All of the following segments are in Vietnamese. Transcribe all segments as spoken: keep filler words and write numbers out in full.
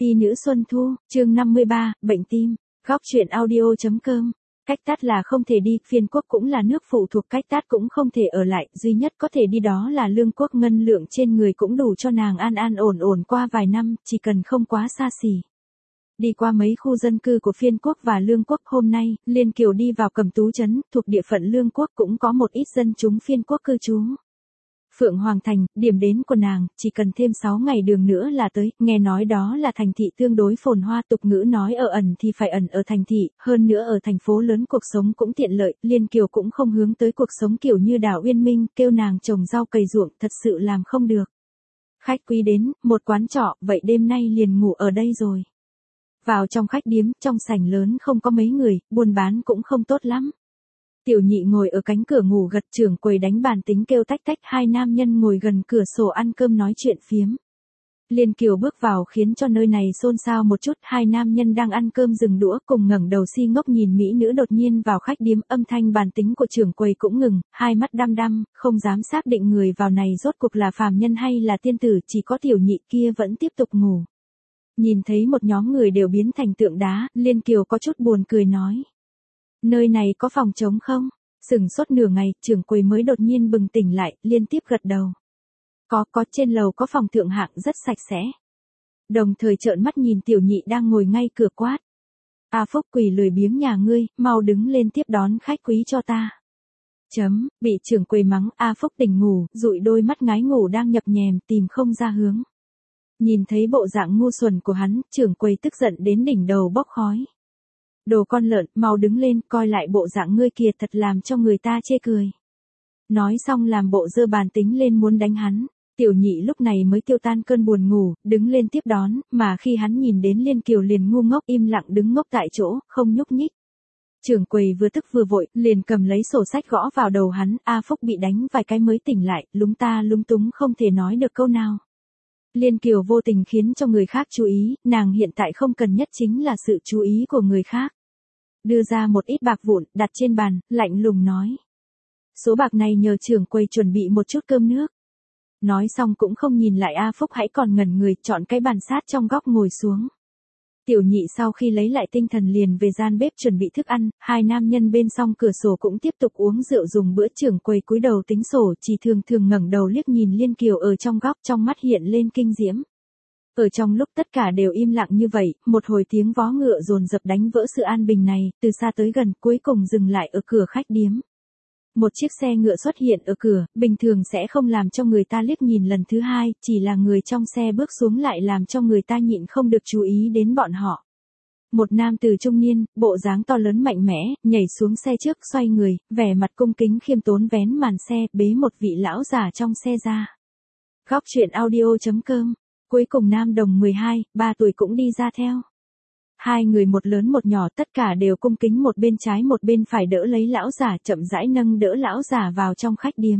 Phi nữ Xuân Thu, chương năm mươi ba, bệnh tim. Góc truyện audio.com. Cách tát là không thể đi, phiên quốc cũng là nước phụ thuộc, cách tát cũng không thể ở lại, duy nhất có thể đi đó là lương quốc, ngân lượng trên người cũng đủ cho nàng an an ổn ổn qua vài năm, chỉ cần không quá xa xỉ. Đi qua mấy khu dân cư của phiên quốc và lương quốc, hôm nay, Liên Kiều đi vào Cẩm Tú trấn, thuộc địa phận lương quốc, cũng có một ít dân chúng phiên quốc cư trú. Phượng Hoàng Thành, điểm đến của nàng, chỉ cần thêm sáu ngày đường nữa là tới, nghe nói đó là thành thị tương đối phồn hoa, tục ngữ nói ở ẩn thì phải ẩn ở thành thị, hơn nữa ở thành phố lớn cuộc sống cũng tiện lợi, Liên Kiều cũng không hướng tới cuộc sống kiểu như Đào Uyên Minh, kêu nàng trồng rau cày ruộng, thật sự làm không được. Khách quý đến, một quán trọ, vậy đêm nay liền ngủ ở đây rồi. Vào trong khách điếm, trong sảnh lớn không có mấy người, buôn bán cũng không tốt lắm. Tiểu Nhị ngồi ở cánh cửa ngủ gật, trưởng quầy đánh bàn tính kêu tách tách, hai nam nhân ngồi gần cửa sổ ăn cơm nói chuyện phiếm. Liên Kiều bước vào khiến cho nơi này xôn xao một chút, hai nam nhân đang ăn cơm dừng đũa cùng ngẩng đầu si ngốc nhìn mỹ nữ đột nhiên vào khách điếm, âm thanh bàn tính của trưởng quầy cũng ngừng, hai mắt đăm đăm, không dám xác định người vào này rốt cuộc là phàm nhân hay là tiên tử, chỉ có Tiểu Nhị kia vẫn tiếp tục ngủ. Nhìn thấy một nhóm người đều biến thành tượng đá, Liên Kiều có chút buồn cười nói. Nơi này có phòng trống không? Sừng sốt nửa ngày, trưởng quầy mới đột nhiên bừng tỉnh lại, liên tiếp gật đầu. Có, có, trên lầu có phòng thượng hạng rất sạch sẽ. Đồng thời trợn mắt nhìn Tiểu Nhị đang ngồi ngay cửa quát. A Phúc, quỷ lười biếng nhà ngươi, mau đứng lên tiếp đón khách quý cho ta. Chấm, bị trưởng quầy mắng, A Phúc tỉnh ngủ, dụi đôi mắt ngái ngủ đang nhập nhèm, tìm không ra hướng. Nhìn thấy bộ dạng ngu xuẩn của hắn, trưởng quầy tức giận đến đỉnh đầu bốc khói. Đồ con lợn, mau đứng lên, coi lại bộ dạng ngươi kìa, thật làm cho người ta chê cười. Nói xong làm bộ giơ bàn tính lên muốn đánh hắn. Tiểu Nhị lúc này mới tiêu tan cơn buồn ngủ, đứng lên tiếp đón, mà khi hắn nhìn đến Liên Kiều liền ngu ngốc im lặng đứng ngốc tại chỗ, không nhúc nhích. Trưởng quầy vừa tức vừa vội, liền cầm lấy sổ sách gõ vào đầu hắn, A Phúc bị đánh vài cái mới tỉnh lại, lúng ta lúng túng không thể nói được câu nào. Liên Kiều vô tình khiến cho người khác chú ý, nàng hiện tại không cần nhất chính là sự chú ý của người khác. Đưa ra một ít bạc vụn, đặt trên bàn, lạnh lùng nói. Số bạc này nhờ trưởng quầy chuẩn bị một chút cơm nước. Nói xong cũng không nhìn lại A Phúc hãy còn ngẩn người, chọn cái bàn sát trong góc ngồi xuống. Tiểu Nhị sau khi lấy lại tinh thần liền về gian bếp chuẩn bị thức ăn, hai nam nhân bên song cửa sổ cũng tiếp tục uống rượu dùng bữa, trưởng quầy cúi đầu tính sổ, chỉ thường thường ngẩng đầu liếc nhìn Liên Kiều ở trong góc, trong mắt hiện lên kinh diễm. Ở trong lúc tất cả đều im lặng như vậy, một hồi tiếng vó ngựa dồn dập đánh vỡ sự an bình này, từ xa tới gần, cuối cùng dừng lại ở cửa khách điếm. Một chiếc xe ngựa xuất hiện ở cửa, bình thường sẽ không làm cho người ta liếc nhìn lần thứ hai, chỉ là người trong xe bước xuống lại làm cho người ta nhịn không được chú ý đến bọn họ. Một nam tử trung niên, bộ dáng to lớn mạnh mẽ, nhảy xuống xe trước, xoay người, vẻ mặt cung kính khiêm tốn vén màn xe, bế một vị lão già trong xe ra. Góc truyện audio.com. Cuối cùng nam đồng mười hai, ba tuổi cũng đi ra theo. Hai người một lớn một nhỏ tất cả đều cung kính một bên trái một bên phải đỡ lấy lão già, chậm rãi nâng đỡ lão già vào trong khách điếm.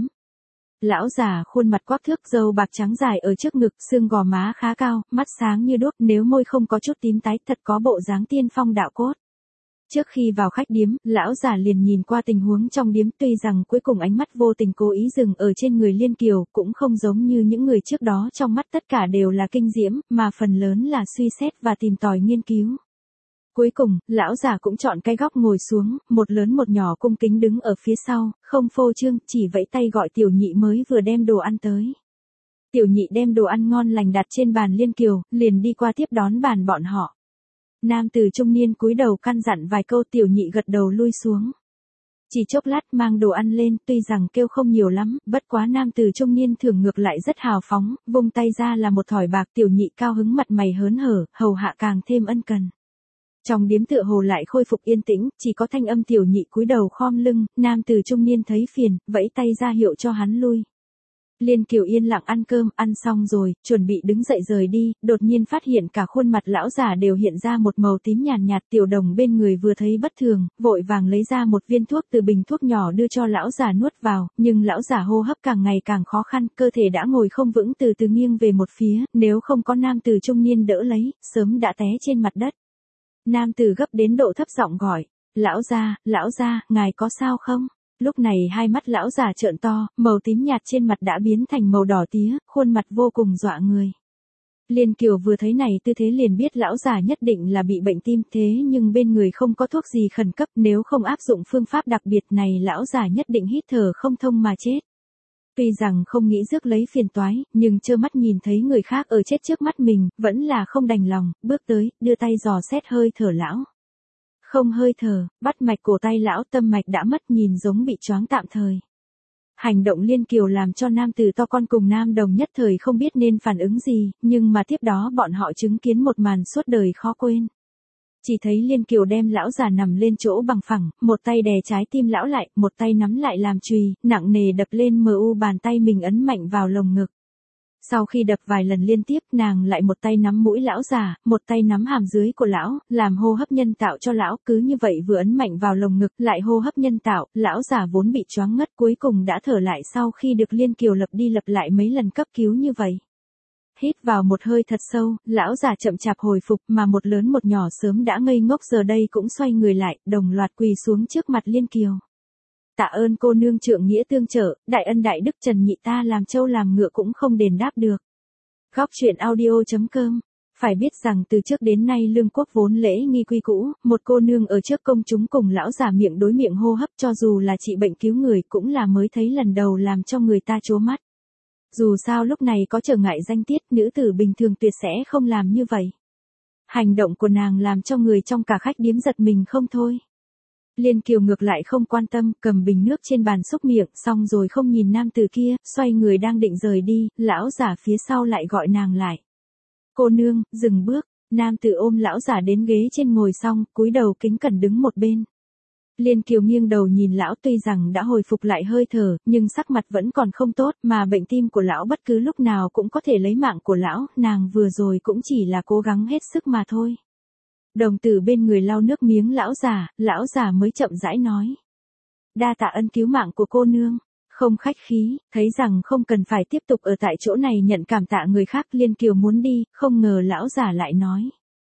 Lão già khuôn mặt quắc thước, râu bạc trắng dài ở trước ngực, xương gò má khá cao, mắt sáng như đuốc, nếu môi không có chút tím tái, thật có bộ dáng tiên phong đạo cốt. Trước khi vào khách điếm, lão già liền nhìn qua tình huống trong điếm, tuy rằng cuối cùng ánh mắt vô tình cố ý dừng ở trên người Liên Kiều, cũng không giống như những người trước đó, trong mắt tất cả đều là kinh diễm, mà phần lớn là suy xét và tìm tòi nghiên cứu. Cuối cùng, lão già cũng chọn cái góc ngồi xuống, một lớn một nhỏ cung kính đứng ở phía sau, không phô trương, chỉ vẫy tay gọi Tiểu Nhị mới vừa đem đồ ăn tới. Tiểu Nhị đem đồ ăn ngon lành đặt trên bàn Liên Kiều, liền đi qua tiếp đón bàn bọn họ. Nam tử trung niên cúi đầu căn dặn vài câu, Tiểu Nhị gật đầu lui xuống. Chỉ chốc lát mang đồ ăn lên, tuy rằng kêu không nhiều lắm, bất quá nam tử trung niên thường ngược lại rất hào phóng, vung tay ra là một thỏi bạc, Tiểu Nhị cao hứng mặt mày hớn hở, hầu hạ càng thêm ân cần. Trong điếm tựa hồ lại khôi phục yên tĩnh, chỉ có thanh âm Tiểu Nhị cúi đầu khom lưng, nam tử trung niên thấy phiền, vẫy tay ra hiệu cho hắn lui. Liên Kiều yên lặng ăn cơm, ăn xong rồi, chuẩn bị đứng dậy rời đi, đột nhiên phát hiện cả khuôn mặt lão già đều hiện ra một màu tím nhàn nhạt, Tiểu Đồng bên người vừa thấy bất thường, vội vàng lấy ra một viên thuốc từ bình thuốc nhỏ đưa cho lão già nuốt vào, nhưng lão già hô hấp càng ngày càng khó khăn, cơ thể đã ngồi không vững, từ từ nghiêng về một phía, nếu không có nam tử trung niên đỡ lấy, sớm đã té trên mặt đất. Nam tử gấp đến độ thấp giọng gọi, lão gia, lão gia, ngài có sao không? Lúc này hai mắt lão già trợn to, màu tím nhạt trên mặt đã biến thành màu đỏ tía, khuôn mặt vô cùng dọa người. Liên Kiều vừa thấy này tư thế liền biết lão già nhất định là bị bệnh tim, thế nhưng bên người không có thuốc gì khẩn cấp, nếu không áp dụng phương pháp đặc biệt này lão già nhất định hít thở không thông mà chết. Tuy rằng không nghĩ rước lấy phiền toái, nhưng trơ mắt nhìn thấy người khác ở chết trước mắt mình, vẫn là không đành lòng, bước tới, đưa tay dò xét hơi thở lão. Không hơi thở, bắt mạch cổ tay lão, tâm mạch đã mất, nhìn giống bị choáng tạm thời. Hành động Liên Kiều làm cho nam tử to con cùng nam đồng nhất thời không biết nên phản ứng gì, nhưng mà tiếp đó bọn họ chứng kiến một màn suốt đời khó quên. Chỉ thấy Liên Kiều đem lão già nằm lên chỗ bằng phẳng, một tay đè trái tim lão lại, một tay nắm lại làm chùy, nặng nề đập lên mờ u bàn tay mình ấn mạnh vào lồng ngực. Sau khi đập vài lần liên tiếp, nàng lại một tay nắm mũi lão già, một tay nắm hàm dưới của lão, làm hô hấp nhân tạo cho lão, cứ như vậy vừa ấn mạnh vào lồng ngực, lại hô hấp nhân tạo, lão già vốn bị choáng ngất cuối cùng đã thở lại sau khi được Liên Kiều lập đi lập lại mấy lần cấp cứu như vậy. Hít vào một hơi thật sâu, lão già chậm chạp hồi phục, mà một lớn một nhỏ sớm đã ngây ngốc giờ đây cũng xoay người lại, đồng loạt quỳ xuống trước mặt Liên Kiều. Tạ ơn cô nương trượng nghĩa tương trợ, đại ân đại đức Trần nhị ta làm trâu làm ngựa cũng không đền đáp được. Góc truyện audio chấm com. Phải biết rằng từ trước đến nay lương quốc vốn lễ nghi quy cũ, một cô nương ở trước công chúng cùng lão già miệng đối miệng hô hấp cho dù là trị bệnh cứu người cũng là mới thấy lần đầu làm cho người ta trố mắt. Dù sao lúc này có trở ngại danh tiết, nữ tử bình thường tuyệt sẽ không làm như vậy. Hành động của nàng làm cho người trong cả khách điếm giật mình không thôi. Liên Kiều ngược lại không quan tâm, cầm bình nước trên bàn xúc miệng, xong rồi không nhìn nam tử kia, xoay người đang định rời đi, lão giả phía sau lại gọi nàng lại. Cô nương, dừng bước, nam tử ôm lão giả đến ghế trên ngồi xong, cúi đầu kính cẩn đứng một bên. Liên Kiều nghiêng đầu nhìn lão, tuy rằng đã hồi phục lại hơi thở, nhưng sắc mặt vẫn còn không tốt, mà bệnh tim của lão bất cứ lúc nào cũng có thể lấy mạng của lão, nàng vừa rồi cũng chỉ là cố gắng hết sức mà thôi. Đồng tử bên người lau nước miếng lão già, lão già mới chậm rãi nói. Đa tạ ân cứu mạng của cô nương, không khách khí, thấy rằng không cần phải tiếp tục ở tại chỗ này nhận cảm tạ người khác, Liên Kiều muốn đi, không ngờ lão già lại nói.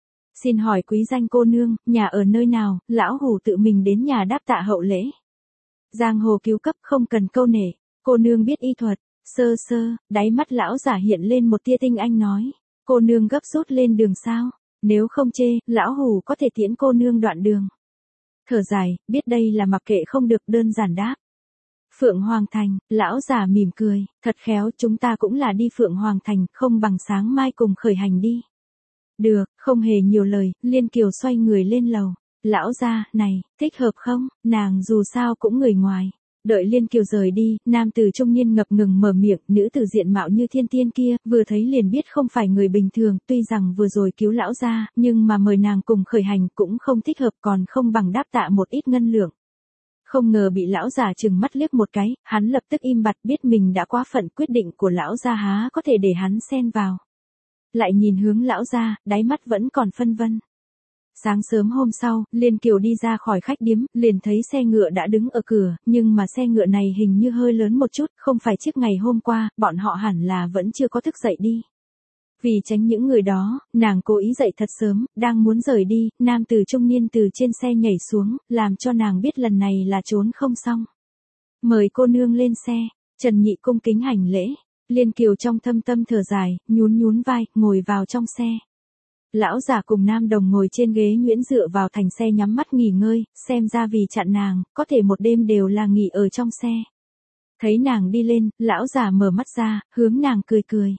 Xin hỏi quý danh cô nương, nhà ở nơi nào, lão hủ tự mình đến nhà đáp tạ hậu lễ. Giang hồ cứu cấp không cần câu nể, cô nương biết y thuật, sơ sơ, đáy mắt lão giả hiện lên một tia tinh anh nói. Cô nương gấp rút lên đường sao? Nếu không chê, lão hủ có thể tiễn cô nương đoạn đường. Thở dài, biết đây là mặc kệ không được đơn giản đáp. Phượng Hoàng Thành, lão già mỉm cười, thật khéo chúng ta cũng là đi Phượng Hoàng Thành, không bằng sáng mai cùng khởi hành đi. Được, không hề nhiều lời, Liên Kiều xoay người lên lầu. Lão gia, này, thích hợp không, nàng dù sao cũng người ngoài. Đợi Liên Kiều rời đi, nam tử trung niên ngập ngừng mở miệng, nữ tử diện mạo như thiên tiên kia, vừa thấy liền biết không phải người bình thường, tuy rằng vừa rồi cứu lão gia, nhưng mà mời nàng cùng khởi hành cũng không thích hợp, còn không bằng đáp tạ một ít ngân lượng. Không ngờ bị lão già chừng mắt liếc một cái, hắn lập tức im bặt, biết mình đã quá phận, quyết định của lão gia há có thể để hắn xen vào. Lại nhìn hướng lão gia, đáy mắt vẫn còn phân vân. Sáng sớm hôm sau, Liên Kiều đi ra khỏi khách điếm, liền thấy xe ngựa đã đứng ở cửa, nhưng mà xe ngựa này hình như hơi lớn một chút, không phải chiếc ngày hôm qua, bọn họ hẳn là vẫn chưa có thức dậy đi. Vì tránh những người đó, nàng cố ý dậy thật sớm, đang muốn rời đi, nam tử trung niên từ trên xe nhảy xuống, làm cho nàng biết lần này là trốn không xong. Mời cô nương lên xe, Trần Nhị cung kính hành lễ. Liên Kiều trong thâm tâm thở dài, nhún nhún vai, ngồi vào trong xe. Lão già cùng nam đồng ngồi trên ghế nhuyễn dựa vào thành xe nhắm mắt nghỉ ngơi, xem ra vì chặn nàng, có thể một đêm đều là nghỉ ở trong xe. Thấy nàng đi lên, lão già mở mắt ra, hướng nàng cười cười.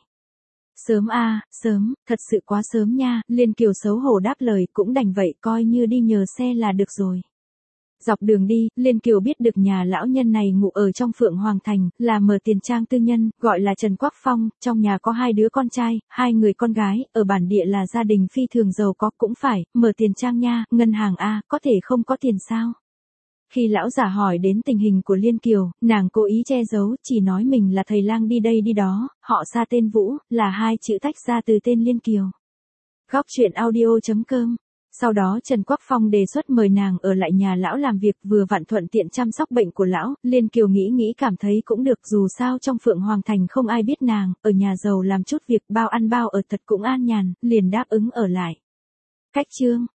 Sớm a, à, sớm, thật sự quá sớm nha, Liên Kiều xấu hổ đáp lời, cũng đành vậy, coi như đi nhờ xe là được rồi. Dọc đường đi, Liên Kiều biết được nhà lão nhân này ngủ ở trong Phượng Hoàng Thành, là mở tiền trang tư nhân, gọi là Trần Quắc Phong, trong nhà có hai đứa con trai, hai người con gái, ở bản địa là gia đình phi thường giàu có, cũng phải, mở tiền trang nha, ngân hàng a, có thể không có tiền sao? Khi lão giả hỏi đến tình hình của Liên Kiều, nàng cố ý che giấu, chỉ nói mình là thầy lang đi đây đi đó, họ xa tên Vũ, là hai chữ tách ra từ tên Liên Kiều. Góc truyện audio chấm com. Sau đó Trần Quắc Phong đề xuất mời nàng ở lại nhà lão làm việc, vừa vặn thuận tiện chăm sóc bệnh của lão, Liên Kiều nghĩ nghĩ cảm thấy cũng được, dù sao trong Phượng Hoàng Thành không ai biết nàng, ở nhà giàu làm chút việc bao ăn bao ở thật cũng an nhàn, liền đáp ứng ở lại. Cách chương